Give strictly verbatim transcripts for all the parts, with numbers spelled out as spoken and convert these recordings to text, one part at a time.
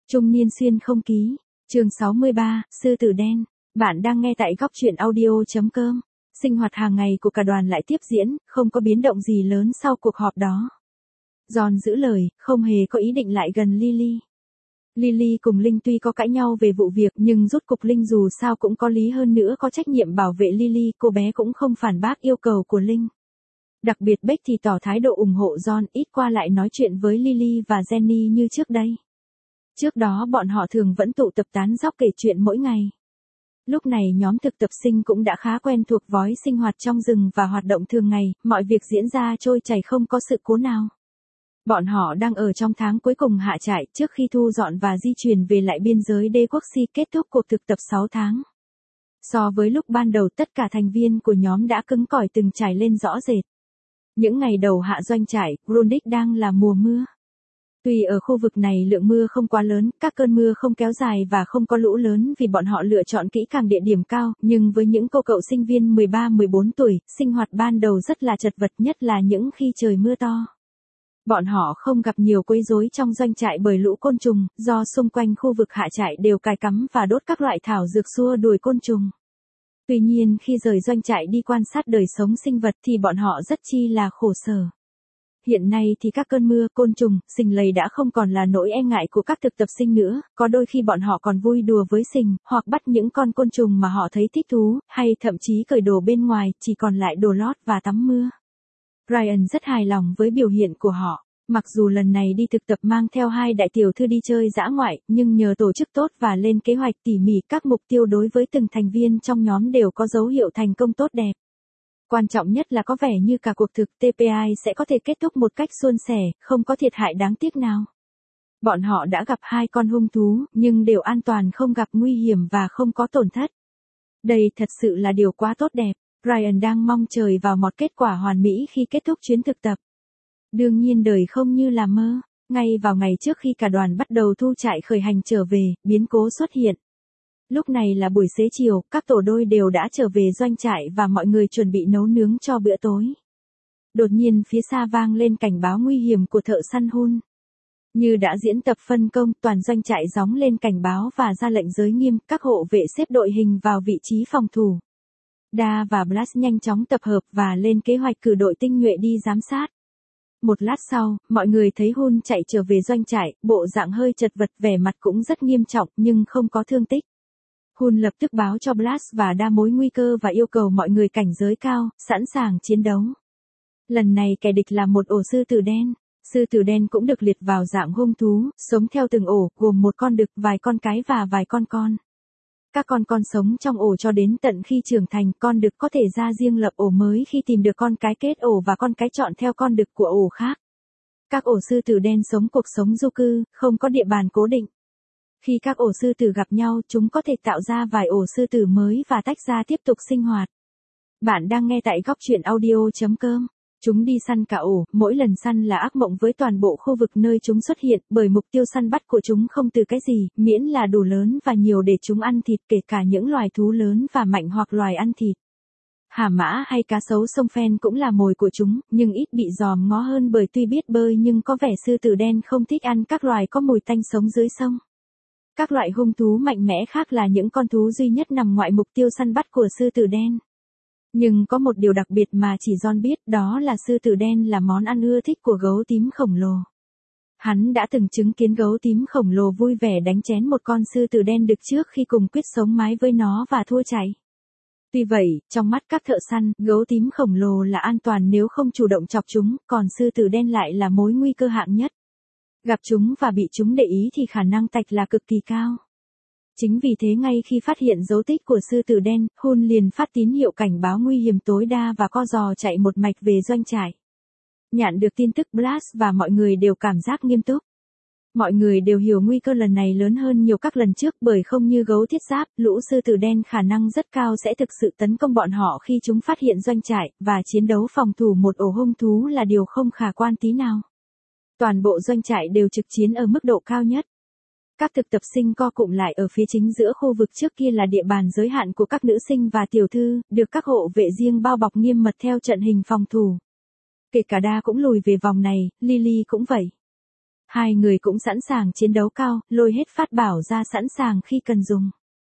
Trung niên xuyên không ký. Chương sáu mươi ba, Sư tử đen. Bạn đang nghe tại góc truyện audio.com. Sinh hoạt hàng ngày của cả đoàn lại tiếp diễn, không có biến động gì lớn sau cuộc họp đó. John giữ lời, không hề có ý định lại gần Lily. Lily cùng Linh tuy có cãi nhau về vụ việc nhưng rốt cục Linh dù sao cũng có lý hơn nữa có trách nhiệm bảo vệ Lily, cô bé cũng không phản bác yêu cầu của Linh. Đặc biệt Beck thì tỏ thái độ ủng hộ John, ít qua lại nói chuyện với Lily và Jenny như trước đây. Trước đó bọn họ thường vẫn tụ tập tán dóc kể chuyện mỗi ngày. Lúc này nhóm thực tập sinh cũng đã khá quen thuộc với sinh hoạt trong rừng và hoạt động thường ngày, mọi việc diễn ra trôi chảy không có sự cố nào. Bọn họ đang ở trong tháng cuối cùng hạ trại trước khi thu dọn và di chuyển về lại biên giới đế quốc Si kết thúc cuộc thực tập sáu tháng. So với lúc ban đầu tất cả thành viên của nhóm đã cứng cỏi từng trải lên rõ rệt. Những ngày đầu hạ doanh trại, Grundig đang là mùa mưa. Tuy ở khu vực này lượng mưa không quá lớn, các cơn mưa không kéo dài và không có lũ lớn vì bọn họ lựa chọn kỹ càng địa điểm cao, nhưng với những cô cậu sinh viên mười ba mười bốn tuổi, sinh hoạt ban đầu rất là chật vật, nhất là những khi trời mưa to. Bọn họ không gặp nhiều quấy rối trong doanh trại bởi lũ côn trùng, do xung quanh khu vực hạ trại đều cài cắm và đốt các loại thảo dược xua đuổi côn trùng. Tuy nhiên khi rời doanh trại đi quan sát đời sống sinh vật thì bọn họ rất chi là khổ sở. Hiện nay thì các cơn mưa, côn trùng, sình lầy đã không còn là nỗi e ngại của các thực tập sinh nữa, có đôi khi bọn họ còn vui đùa với sình, hoặc bắt những con côn trùng mà họ thấy thích thú, hay thậm chí cởi đồ bên ngoài, chỉ còn lại đồ lót và tắm mưa. Ryan rất hài lòng với biểu hiện của họ. Mặc dù lần này đi thực tập mang theo hai đại tiểu thư đi chơi dã ngoại, nhưng nhờ tổ chức tốt và lên kế hoạch tỉ mỉ, các mục tiêu đối với từng thành viên trong nhóm đều có dấu hiệu thành công tốt đẹp. Quan trọng nhất là có vẻ như cả cuộc thực tê pê i sẽ có thể kết thúc một cách suôn sẻ, không có thiệt hại đáng tiếc nào. Bọn họ đã gặp hai con hung thú, nhưng đều an toàn, không gặp nguy hiểm và không có tổn thất. Đây thật sự là điều quá tốt đẹp. Ryan đang mong chờ vào một kết quả hoàn mỹ khi kết thúc chuyến thực tập. Đương nhiên đời không như là mơ. Ngay vào ngày trước khi cả đoàn bắt đầu thu trại khởi hành trở về, biến cố xuất hiện. Lúc này là buổi xế chiều, các tổ đôi đều đã trở về doanh trại và mọi người chuẩn bị nấu nướng cho bữa tối. Đột nhiên phía xa vang lên cảnh báo nguy hiểm của thợ săn Hun. Như đã diễn tập phân công, toàn doanh trại gióng lên cảnh báo và ra lệnh giới nghiêm, các hộ vệ xếp đội hình vào vị trí phòng thủ. Da và Blast nhanh chóng tập hợp và lên kế hoạch cử đội tinh nhuệ đi giám sát. Một lát sau, mọi người thấy Hun chạy trở về doanh trại, bộ dạng hơi chật vật, vẻ mặt cũng rất nghiêm trọng nhưng không có thương tích. Hun lập tức báo cho Blast và đa mối nguy cơ và yêu cầu mọi người cảnh giới cao, sẵn sàng chiến đấu. Lần này kẻ địch là một ổ sư tử đen. Sư tử đen cũng được liệt vào dạng hung thú, sống theo từng ổ, gồm một con đực, vài con cái và vài con con. Các con con sống trong ổ cho đến tận khi trưởng thành, con đực có thể ra riêng lập ổ mới khi tìm được con cái kết ổ và con cái chọn theo con đực của ổ khác. Các ổ sư tử đen sống cuộc sống du cư, không có địa bàn cố định. Khi các ổ sư tử gặp nhau, chúng có thể tạo ra vài ổ sư tử mới và tách ra tiếp tục sinh hoạt. Bạn đang nghe tại góc truyện audio.com. Chúng đi săn cả ổ, mỗi lần săn là ác mộng với toàn bộ khu vực nơi chúng xuất hiện, bởi mục tiêu săn bắt của chúng không từ cái gì, miễn là đủ lớn và nhiều để chúng ăn thịt, kể cả những loài thú lớn và mạnh hoặc loài ăn thịt. Hà mã hay cá sấu sông phen cũng là mồi của chúng, nhưng ít bị dòm ngó hơn bởi tuy biết bơi nhưng có vẻ sư tử đen không thích ăn các loài có mùi tanh sống dưới sông. Các loại hung thú mạnh mẽ khác là những con thú duy nhất nằm ngoại mục tiêu săn bắt của sư tử đen. Nhưng có một điều đặc biệt mà chỉ John biết, đó là sư tử đen là món ăn ưa thích của gấu tím khổng lồ. Hắn đã từng chứng kiến gấu tím khổng lồ vui vẻ đánh chén một con sư tử đen đực trước khi cùng quyết sống mái với nó và thua chạy. Tuy vậy, trong mắt các thợ săn, gấu tím khổng lồ là an toàn nếu không chủ động chọc chúng, còn sư tử đen lại là mối nguy cơ hạng nhất. Gặp chúng và bị chúng để ý thì khả năng tạch là cực kỳ cao. Chính vì thế ngay khi phát hiện dấu tích của sư tử đen, Hun liền phát tín hiệu cảnh báo nguy hiểm tối đa và co giò chạy một mạch về doanh trại. Nhận được tin tức, Blast và mọi người đều cảm giác nghiêm túc. Mọi người đều hiểu nguy cơ lần này lớn hơn nhiều các lần trước, bởi không như gấu thiết giáp, lũ sư tử đen khả năng rất cao sẽ thực sự tấn công bọn họ khi chúng phát hiện doanh trại, và chiến đấu phòng thủ một ổ hung thú là điều không khả quan tí nào. Toàn bộ doanh trại đều trực chiến ở mức độ cao nhất. Các thực tập sinh co cụm lại ở phía chính giữa khu vực trước kia là địa bàn giới hạn của các nữ sinh và tiểu thư, được các hộ vệ riêng bao bọc nghiêm mật theo trận hình phòng thủ. Kể cả Da cũng lùi về vòng này, Lily cũng vậy. Hai người cũng sẵn sàng chiến đấu cao, lôi hết phát bảo ra sẵn sàng khi cần dùng.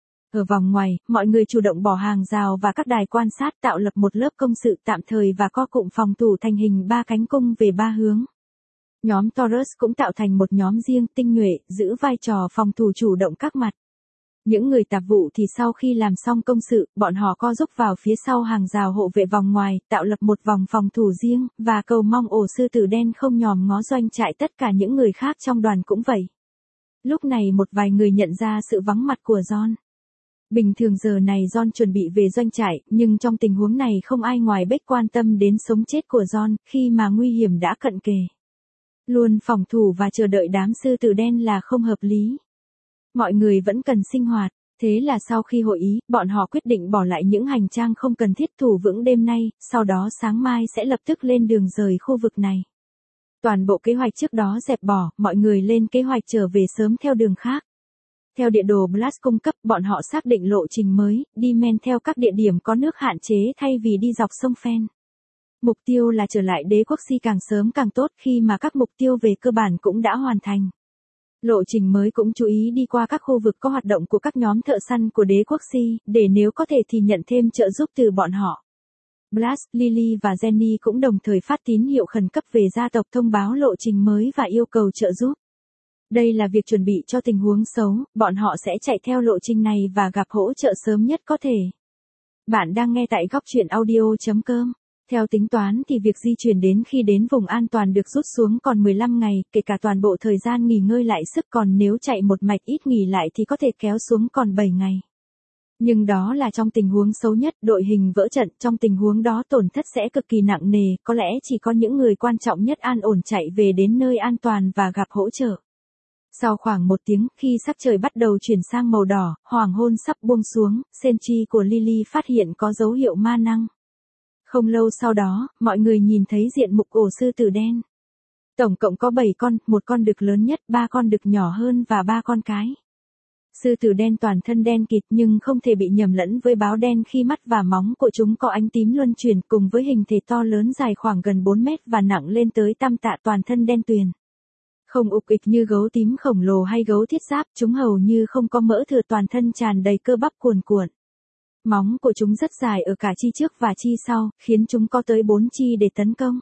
Ở vòng ngoài, mọi người chủ động bỏ hàng rào và các đài quan sát tạo lập một lớp công sự tạm thời và co cụm phòng thủ thành hình ba cánh cung về ba hướng. Nhóm Taurus cũng tạo thành một nhóm riêng tinh nhuệ, giữ vai trò phòng thủ chủ động các mặt. Những người tạp vụ thì sau khi làm xong công sự, bọn họ co giúp vào phía sau hàng rào hộ vệ vòng ngoài, tạo lập một vòng phòng thủ riêng, và cầu mong ổ sư tử đen không nhòm ngó doanh trại tất cả những người khác trong đoàn cũng vậy. Lúc này một vài người nhận ra sự vắng mặt của John. Bình thường giờ này John chuẩn bị về doanh trại, nhưng trong tình huống này không ai ngoài Beck quan tâm đến sống chết của John, khi mà nguy hiểm đã cận kề. Luôn phòng thủ và chờ đợi đám sư tử đen là không hợp lý. Mọi người vẫn cần sinh hoạt, thế là sau khi hội ý, bọn họ quyết định bỏ lại những hành trang không cần thiết thủ vững đêm nay, sau đó sáng mai sẽ lập tức lên đường rời khu vực này. Toàn bộ kế hoạch trước đó dẹp bỏ, mọi người lên kế hoạch trở về sớm theo đường khác. Theo địa đồ Blast cung cấp, bọn họ xác định lộ trình mới, đi men theo các địa điểm có nước hạn chế thay vì đi dọc sông Phen. Mục tiêu là trở lại đế quốc Si càng sớm càng tốt khi mà các mục tiêu về cơ bản cũng đã hoàn thành. Lộ trình mới cũng chú ý đi qua các khu vực có hoạt động của các nhóm thợ săn của đế quốc Si, để nếu có thể thì nhận thêm trợ giúp từ bọn họ. Blast, Lily và Jenny cũng đồng thời phát tín hiệu khẩn cấp về gia tộc thông báo lộ trình mới và yêu cầu trợ giúp. Đây là việc chuẩn bị cho tình huống xấu, bọn họ sẽ chạy theo lộ trình này và gặp hỗ trợ sớm nhất có thể. Bạn đang nghe tại góc truyện audio chấm com. Theo tính toán thì việc di chuyển đến khi đến vùng an toàn được rút xuống còn mười lăm ngày, kể cả toàn bộ thời gian nghỉ ngơi lại sức, còn nếu chạy một mạch ít nghỉ lại thì có thể kéo xuống còn bảy ngày. Nhưng đó là trong tình huống xấu nhất, đội hình vỡ trận, trong tình huống đó tổn thất sẽ cực kỳ nặng nề, có lẽ chỉ có những người quan trọng nhất an ổn chạy về đến nơi an toàn và gặp hỗ trợ. Sau khoảng một tiếng, khi sắc trời bắt đầu chuyển sang màu đỏ, hoàng hôn sắp buông xuống, Senchi của Lily phát hiện có dấu hiệu ma năng. Không lâu sau đó, mọi người nhìn thấy diện mục ổ sư tử đen. Tổng cộng có bảy con, một con đực lớn nhất, ba con đực nhỏ hơn và ba con cái. Sư tử đen toàn thân đen kịt nhưng không thể bị nhầm lẫn với báo đen khi mắt và móng của chúng có ánh tím luân chuyển, cùng với hình thể to lớn dài khoảng gần bốn mét và nặng lên tới tam tạ, toàn thân đen tuyền. Không ục ịch như gấu tím khổng lồ hay gấu thiết giáp, chúng hầu như không có mỡ thừa, toàn thân tràn đầy cơ bắp cuồn cuộn. Móng của chúng rất dài ở cả chi trước và chi sau, khiến chúng có tới bốn chi để tấn công.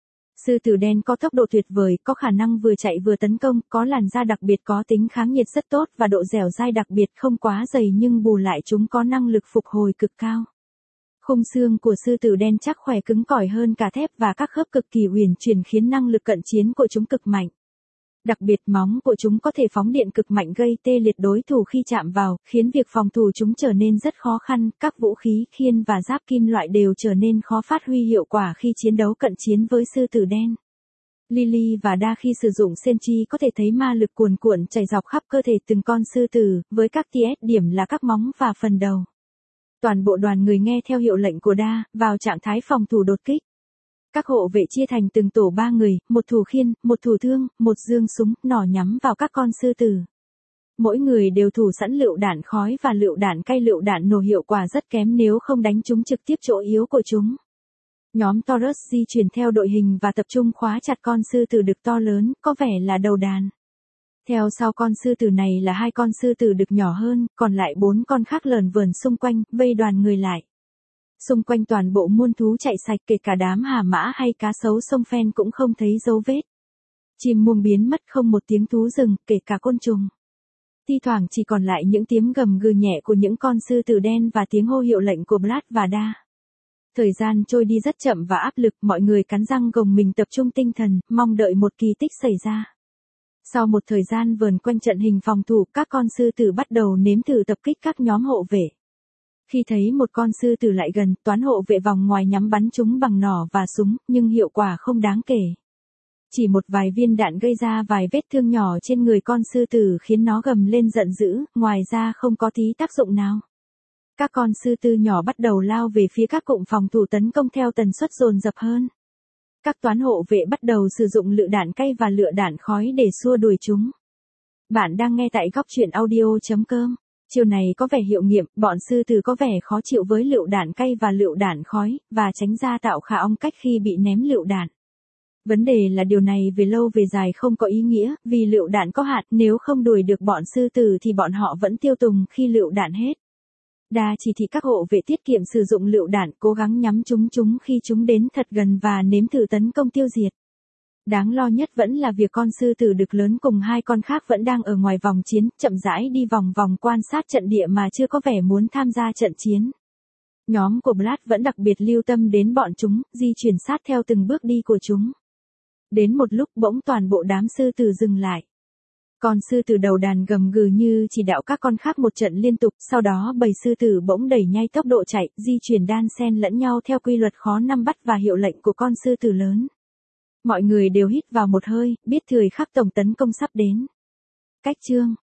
Sư tử đen có tốc độ tuyệt vời, có khả năng vừa chạy vừa tấn công, có làn da đặc biệt, có tính kháng nhiệt rất tốt và độ dẻo dai đặc biệt, không quá dày nhưng bù lại chúng có năng lực phục hồi cực cao. Khung xương của sư tử đen chắc khỏe cứng cỏi hơn cả thép và các khớp cực kỳ uyển chuyển khiến năng lực cận chiến của chúng cực mạnh. Đặc biệt móng của chúng có thể phóng điện cực mạnh gây tê liệt đối thủ khi chạm vào, khiến việc phòng thủ chúng trở nên rất khó khăn, các vũ khí khiên và giáp kim loại đều trở nên khó phát huy hiệu quả khi chiến đấu cận chiến với sư tử đen. Lily và Da khi sử dụng Senchi có thể thấy ma lực cuồn cuộn chảy dọc khắp cơ thể từng con sư tử, với các tia điểm là các móng và phần đầu. Toàn bộ đoàn người nghe theo hiệu lệnh của Da, vào trạng thái phòng thủ đột kích. Các hộ vệ chia thành từng tổ ba người, một thủ khiên, một thủ thương, một dương súng, nỏ nhắm vào các con sư tử. Mỗi người đều thủ sẵn lựu đạn khói và lựu đạn cay, lựu đạn nổ hiệu quả rất kém nếu không đánh trúng trực tiếp chỗ yếu của chúng. Nhóm Taurus di chuyển theo đội hình và tập trung khóa chặt con sư tử đực to lớn, có vẻ là đầu đàn. Theo sau con sư tử này là hai con sư tử đực nhỏ hơn, còn lại bốn con khác lờn vờn xung quanh, vây đoàn người lại. Xung quanh toàn bộ muôn thú chạy sạch, kể cả đám hà mã hay cá sấu sông Phen cũng không thấy dấu vết. Chim muông biến mất, không một tiếng thú rừng, kể cả côn trùng. Thi thoảng chỉ còn lại những tiếng gầm gừ nhẹ của những con sư tử đen và tiếng hô hiệu lệnh của Blast và Da. Thời gian trôi đi rất chậm và áp lực, mọi người cắn răng gồng mình tập trung tinh thần, mong đợi một kỳ tích xảy ra. Sau một thời gian vờn quanh trận hình phòng thủ, các con sư tử bắt đầu nếm thử tập kích các nhóm hộ vệ. Khi thấy một con sư tử lại gần, toán hộ vệ vòng ngoài nhắm bắn chúng bằng nỏ và súng, nhưng hiệu quả không đáng kể. Chỉ một vài viên đạn gây ra vài vết thương nhỏ trên người con sư tử khiến nó gầm lên giận dữ, ngoài ra không có tí tác dụng nào. Các con sư tử nhỏ bắt đầu lao về phía các cụm phòng thủ tấn công theo tần suất dồn dập hơn. Các toán hộ vệ bắt đầu sử dụng lựu đạn cay và lựu đạn khói để xua đuổi chúng. Bạn đang nghe tại góc truyện audio chấm com. Chiều này có vẻ hiệu nghiệm, bọn sư tử có vẻ khó chịu với lựu đạn cay và lựu đạn khói, và tránh ra tạo khả ong cách khi bị ném lựu đạn. Vấn đề là điều này về lâu về dài không có ý nghĩa, vì lựu đạn có hạn, nếu không đuổi được bọn sư tử thì bọn họ vẫn tiêu tùng khi lựu đạn hết. Đa chỉ thị các hộ vệ tiết kiệm sử dụng lựu đạn, cố gắng nhắm chúng chúng khi chúng đến thật gần và nếm thử tấn công tiêu diệt. Đáng lo nhất vẫn là việc con sư tử đực lớn cùng hai con khác vẫn đang ở ngoài vòng chiến, chậm rãi đi vòng vòng quan sát trận địa mà chưa có vẻ muốn tham gia trận chiến. Nhóm của Blad vẫn đặc biệt lưu tâm đến bọn chúng, di chuyển sát theo từng bước đi của chúng. Đến một lúc bỗng toàn bộ đám sư tử dừng lại. Con sư tử đầu đàn gầm gừ như chỉ đạo các con khác một trận liên tục, sau đó bầy sư tử bỗng đẩy nhanh tốc độ chạy, di chuyển đan xen lẫn nhau theo quy luật khó nắm bắt và hiệu lệnh của con sư tử lớn. Mọi người đều hít vào một hơi, biết thời khắc tổng tấn công sắp đến. Cách chương